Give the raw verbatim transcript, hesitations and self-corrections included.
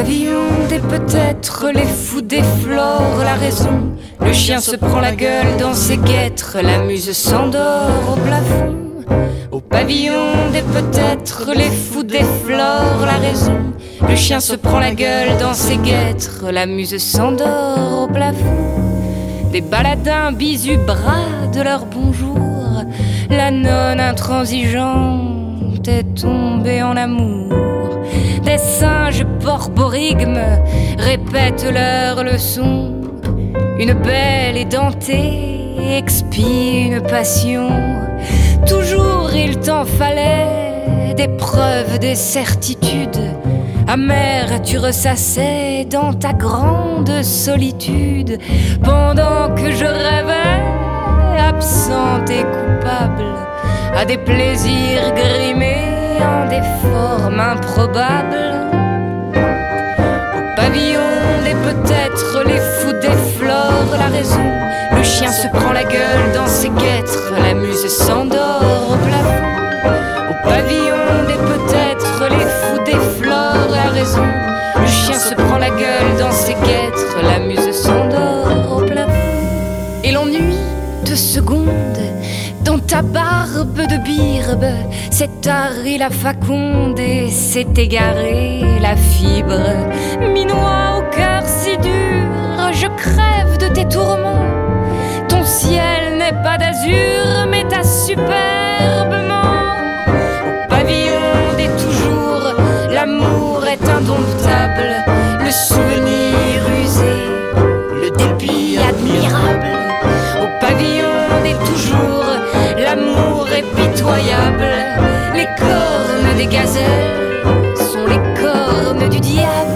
pavillon des peut-être, les fous déflorent la raison. Le chien se prend la gueule dans ses guêtres, la muse s'endort au plafond. Au pavillon des peut-être, les fous déflorent la raison. Le chien se prend la gueule dans ses guêtres, la muse s'endort au plafond. Des baladins bisu bradent leur bonjour. La nonne intransigeante est tombée en amour. Des singes porborigmes répètent leurs leçons. Une belle édentée expie une passion. Toujours il t'en fallait des preuves, des certitudes. Amère, tu ressassais dans ta grande solitude. Pendant que je rêvais, absente et coupable, à des plaisirs grimés en des formes improbables. Au pavillon des peut-être, les fous déflorent la raison. Le chien se prend la gueule dans ses guêtres, la muse s'endort au plafond. Au pavillon des peut-être, les fous déflorent la raison. Le chien se prend la gueule dans ses guêtres, la muse s'endort au plafond. Et l'ennui deux secondes dans ta barbe de birbe s'est tari la faconde et s'est égarée la fibre. Minois au cœur si dur, je crève de tes tourments. Ton ciel n'est pas d'azur, mais ta superbement. Au pavillon des toujours, l'amour est indomptable, le souvenir usé, le dépit admirable. Au pavillon des toujours, l'amour est pitoyable. Les cornes des gazelles sont les cornes du diable.